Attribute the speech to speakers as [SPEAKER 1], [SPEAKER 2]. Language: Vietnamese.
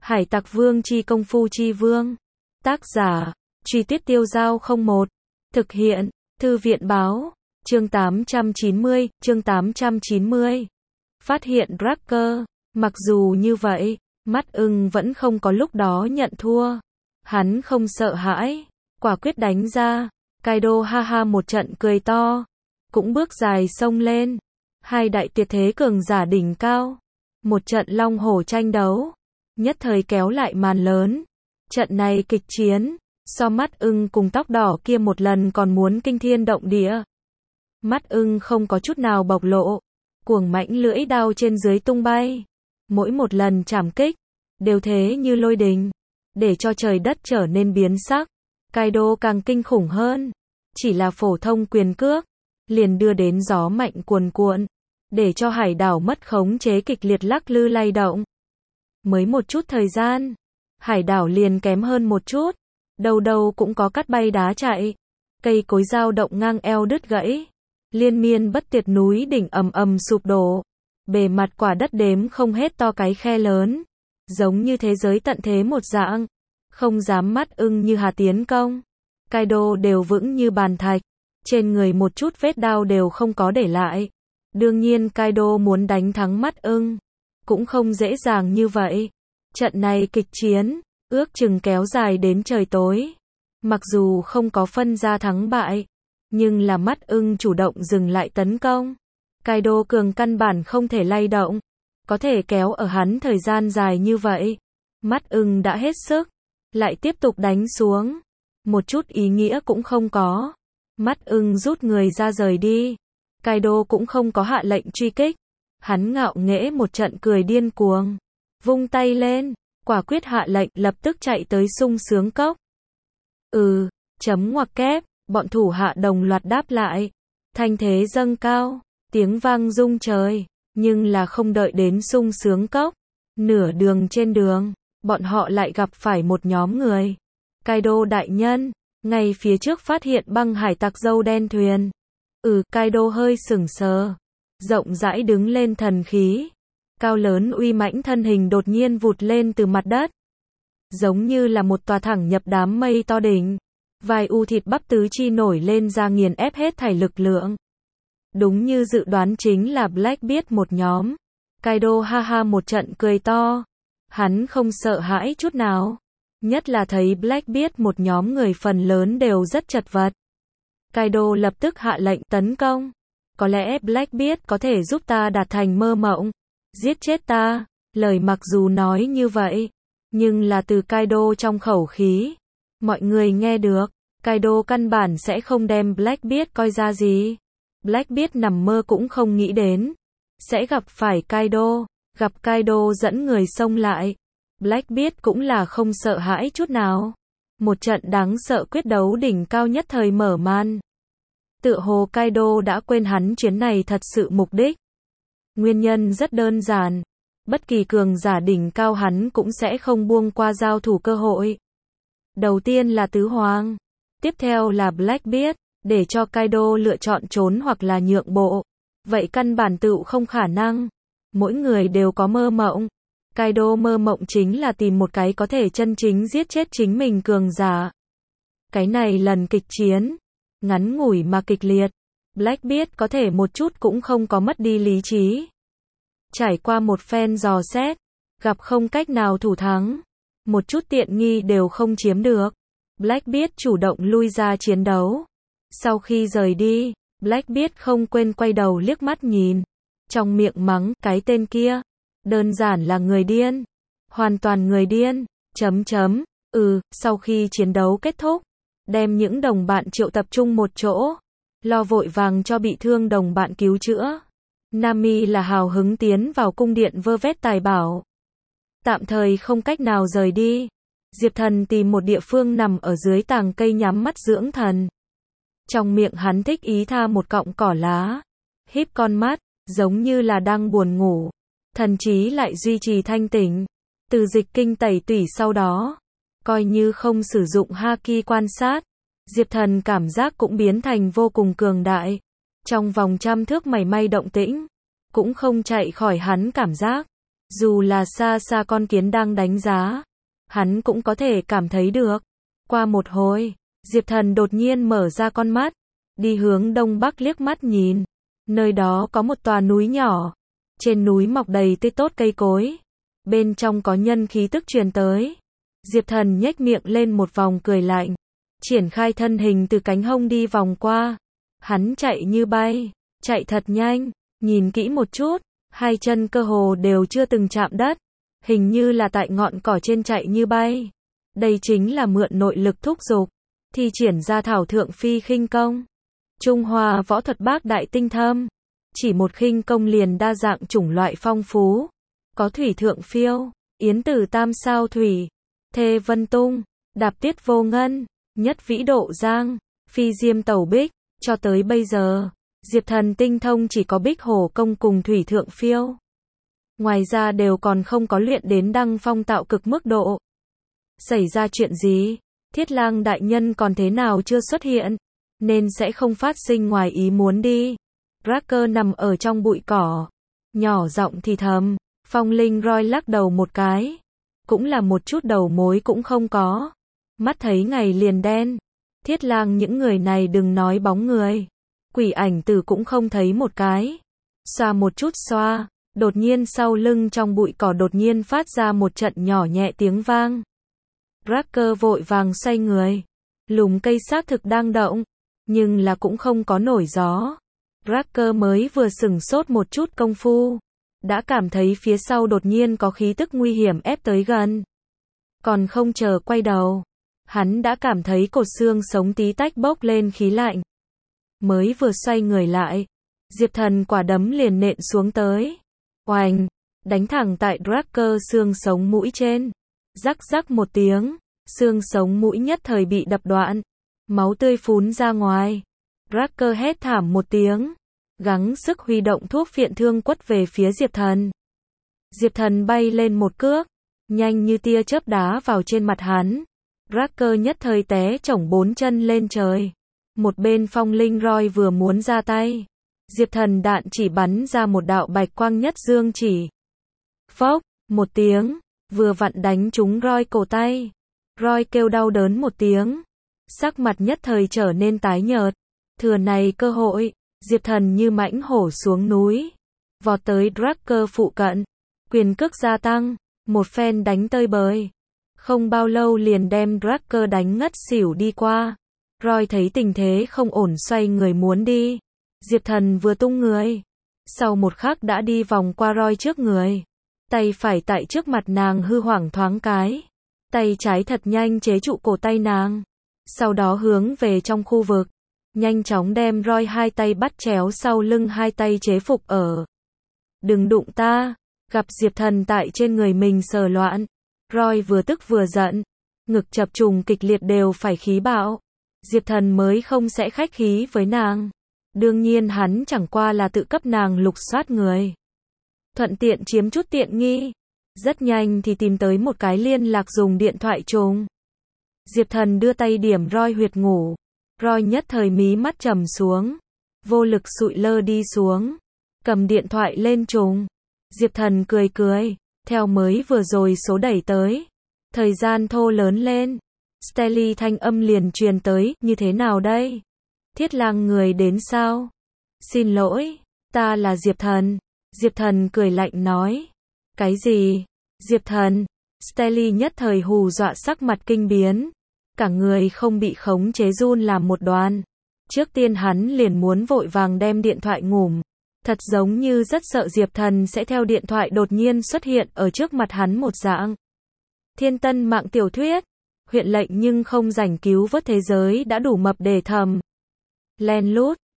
[SPEAKER 1] Hải Tặc Vương chi công phu chi vương. Tác giả, Truy Tuyết Tiêu Dao 01. Thực hiện, Thư viện báo. Chương 890. Phát hiện Cracker. Mặc dù như vậy, Mắt Ưng vẫn không có lúc đó nhận thua. Hắn không sợ hãi, quả quyết đánh ra. Kaido ha ha một trận cười to, cũng bước dài xông lên. Hai đại tuyệt thế cường giả đỉnh cao, một trận long hổ tranh đấu, nhất thời kéo lại màn lớn. Trận này kịch chiến, so Mắt Ưng cùng tóc đỏ kia một lần còn muốn kinh thiên động địa. Mắt Ưng không có chút nào bộc lộ, cuồng mãnh lưỡi đao trên dưới tung bay. Mỗi một lần chảm kích, đều thế như lôi đình, để cho trời đất trở nên biến sắc. Kaido càng kinh khủng hơn, chỉ là phổ thông quyền cước, liền đưa đến gió mạnh cuồn cuộn, để cho hải đảo mất khống chế kịch liệt lắc lư lay động. Mới một chút thời gian, hải đảo liền kém hơn một chút, đâu đâu cũng có cát bay đá chạy, cây cối dao động ngang eo đứt gãy, liên miên bất tuyệt núi đỉnh ầm ầm sụp đổ, bề mặt quả đất đếm không hết to cái khe lớn, giống như thế giới tận thế một dạng, không dám Mắt Ưng như hà tiến công. Kaido đều vững như bàn thạch, trên người một chút vết đao đều không có để lại. Đương nhiên Kaido muốn đánh thắng Mắt Ưng, cũng không dễ dàng như vậy. Trận này kịch chiến, ước chừng kéo dài đến trời tối. Mặc dù không có phân ra thắng bại, nhưng là Mắt Ưng chủ động dừng lại tấn công. Kaido cường căn bản không thể lay động, có thể kéo ở hắn thời gian dài như vậy. Mắt Ưng đã hết sức, lại tiếp tục đánh xuống, một chút ý nghĩa cũng không có. Mắt Ưng rút người ra rời đi. Kaido cũng không có hạ lệnh truy kích. Hắn ngạo nghễ một trận cười điên cuồng, vung tay lên, quả quyết hạ lệnh lập tức chạy tới sung sướng cốc. Chấm ngoặc kép, bọn thủ hạ đồng loạt đáp lại. Thanh thế dâng cao, tiếng vang rung trời, nhưng là không đợi đến sung sướng cốc. Nửa đường trên đường, bọn họ lại gặp phải một nhóm người. Kaido đại nhân, ngay phía trước phát hiện băng hải tặc dâu đen thuyền. Kaido hơi sững sờ, rộng rãi đứng lên thần khí. Cao lớn uy mãnh thân hình đột nhiên vụt lên từ mặt đất. Giống như là một tòa thẳng nhập đám mây to đỉnh. Vài u thịt bắp tứ chi nổi lên ra nghiền ép hết thảy lực lượng. Đúng như dự đoán chính là Blackbeard một nhóm. Kaido ha ha một trận cười to. Hắn không sợ hãi chút nào. Nhất là thấy Blackbeard một nhóm người phần lớn đều rất chật vật. Kaido lập tức hạ lệnh tấn công. Có lẽ Blackbeard có thể giúp ta đạt thành mơ mộng, giết chết ta. Lời mặc dù nói như vậy, nhưng là từ Kaido trong khẩu khí, mọi người nghe được. Kaido căn bản sẽ không đem Blackbeard coi ra gì. Blackbeard nằm mơ cũng không nghĩ đến sẽ gặp phải Kaido. Gặp Kaido dẫn người xông lại, Blackbeard cũng là không sợ hãi chút nào. Một trận đáng sợ quyết đấu đỉnh cao nhất thời mở màn. Tựa hồ Kaido đã quên hắn chuyến này thật sự mục đích. Nguyên nhân rất đơn giản, bất kỳ cường giả đỉnh cao hắn cũng sẽ không buông qua giao thủ cơ hội. Đầu tiên là Tứ Hoàng, tiếp theo là Blackbeard, để cho Kaido lựa chọn trốn hoặc là nhượng bộ. Vậy căn bản tựu không khả năng. Mỗi người đều có mơ mộng. Kaido mơ mộng chính là tìm một cái có thể chân chính giết chết chính mình cường giả. Cái này lần kịch chiến, ngắn ngủi mà kịch liệt, Blackbeard có thể một chút cũng không có mất đi lý trí. Trải qua một phen dò xét, gặp không cách nào thủ thắng, một chút tiện nghi đều không chiếm được. Blackbeard chủ động lui ra chiến đấu. Sau khi rời đi, Blackbeard không quên quay đầu liếc mắt nhìn. Trong miệng mắng, cái tên kia, đơn giản là người điên. Hoàn toàn người điên, Sau khi chiến đấu kết thúc, đem những đồng bạn triệu tập trung một chỗ, lo vội vàng cho bị thương đồng bạn cứu chữa. Nami là hào hứng tiến vào cung điện vơ vét tài bảo. Tạm thời không cách nào rời đi. Diệp Thần tìm một địa phương nằm ở dưới tàng cây nhắm mắt dưỡng thần. Trong miệng hắn thích ý tha một cọng cỏ lá, híp con mắt, giống như là đang buồn ngủ. Thần trí lại duy trì thanh tỉnh. Từ dịch kinh tẩy tủy sau đó, coi như không sử dụng haki quan sát, Diệp Thần cảm giác cũng biến thành vô cùng cường đại. Trong vòng 100 thước mảy may động tĩnh, cũng không chạy khỏi hắn cảm giác. Dù là xa xa con kiến đang đánh giá, hắn cũng có thể cảm thấy được. Qua một hồi, Diệp Thần đột nhiên mở ra con mắt, đi hướng đông bắc liếc mắt nhìn. Nơi đó có một tòa núi nhỏ, trên núi mọc đầy tươi tốt cây cối, bên trong có nhân khí tức truyền tới. Diệp Thần nhếch miệng lên một vòng cười lạnh, triển khai thân hình từ cánh hông đi vòng qua. Hắn chạy như bay, chạy thật nhanh, nhìn kỹ một chút, hai chân cơ hồ đều chưa từng chạm đất, hình như là tại ngọn cỏ trên chạy như bay. Đây chính là mượn nội lực thúc giục, thi triển ra thảo thượng phi khinh công. Trung Hoa võ thuật bác đại tinh thâm, chỉ một khinh công liền đa dạng chủng loại phong phú, có thủy thượng phiêu, yến tử tam sao thủy, thê vân tung, đạp tiết vô ngân, nhất vĩ độ giang, phi diêm tẩu bích. Cho tới bây giờ, Diệp Thần tinh thông chỉ có bích hổ công cùng thủy thượng phiêu. Ngoài ra đều còn không có luyện đến đăng phong tạo cực mức độ. Xảy ra chuyện gì? Thiết Lang đại nhân còn thế nào chưa xuất hiện, nên sẽ không phát sinh ngoài ý muốn đi. Tracker nằm ở trong bụi cỏ, nhỏ giọng thì thầm. Phong Linh Roy lắc đầu một cái, cũng là một chút đầu mối cũng không có. Mắt thấy ngày liền đen. Thiết Lang những người này đừng nói bóng người, quỷ ảnh tử cũng không thấy một cái. Xoa một chút xoa, đột nhiên sau lưng trong bụi cỏ đột nhiên phát ra một trận nhỏ nhẹ tiếng vang. Tracker vội vàng xoay người, lùm cây xác thực đang động, nhưng là cũng không có nổi gió. Tracker mới vừa sửng sốt một chút công phu, đã cảm thấy phía sau đột nhiên có khí tức nguy hiểm ép tới gần. Còn không chờ quay đầu, hắn đã cảm thấy cột xương sống tí tách bốc lên khí lạnh. Mới vừa xoay người lại, Diệp Thần quả đấm liền nện xuống tới. Oành, đánh thẳng tại Tracker xương sống mũi trên. Rắc rắc một tiếng, xương sống mũi nhất thời bị đập đoạn, máu tươi phún ra ngoài. Tracker hét thảm một tiếng, gắng sức huy động thuốc phiện thương quất về phía Diệp Thần. Diệp Thần bay lên một cước, nhanh như tia chớp đá vào trên mặt hắn. Tracker nhất thời té chổng bốn chân lên trời. Một bên Phong Linh Roy vừa muốn ra tay, Diệp Thần đạn chỉ bắn ra một đạo bạch quang nhất dương chỉ. Phốc, một tiếng, vừa vặn đánh trúng Roy cổ tay. Roy kêu đau đớn một tiếng, sắc mặt nhất thời trở nên tái nhợt. Thừa này cơ hội, Diệp Thần như mãnh hổ xuống núi, vọt tới Tracker phụ cận, quyền cước gia tăng, một phen đánh tơi bời. Không bao lâu liền đem Tracker đánh ngất xỉu đi qua. Roy thấy tình thế không ổn xoay người muốn đi. Diệp Thần vừa tung người, sau một khắc đã đi vòng qua Roy trước người. Tay phải tại trước mặt nàng hư hoảng thoáng cái. Tay trái thật nhanh chế trụ cổ tay nàng. Sau đó hướng về trong khu vực, nhanh chóng đem Roy hai tay bắt chéo sau lưng hai tay chế phục ở. Đừng đụng ta, gặp Diệp Thần tại trên người mình sờ loạn. Roy vừa tức vừa giận, ngực chập trùng kịch liệt đều phải khí bạo. Diệp Thần mới không sẽ khách khí với nàng. Đương nhiên hắn chẳng qua là tự cấp nàng lục soát người, thuận tiện chiếm chút tiện nghi. Rất nhanh thì tìm tới một cái liên lạc dùng điện thoại trùng. Diệp Thần đưa tay điểm Roy huyệt ngủ. Roy nhất thời mí mắt trầm xuống, vô lực sụi lơ đi xuống, cầm điện thoại lên trùng. Diệp Thần cười cười, theo mới vừa rồi số đẩy tới. Thời gian thô lớn lên. Stelly thanh âm liền truyền tới, như thế nào đây? Thiết Lang người đến sao? Xin lỗi, ta là Diệp Thần. Diệp Thần cười lạnh nói. Cái gì? Diệp Thần? Stelly nhất thời hù dọa sắc mặt kinh biến. Cả người không bị khống chế run làm một đoàn. Trước tiên hắn liền muốn vội vàng đem điện thoại ngủm. Thật giống như rất sợ Diệp Thần sẽ theo điện thoại đột nhiên xuất hiện ở trước mặt hắn một dạng. Thiên tân mạng tiểu thuyết. Huyện lệnh nhưng không rảnh cứu vớt thế giới đã đủ mập để thầm. Len lút.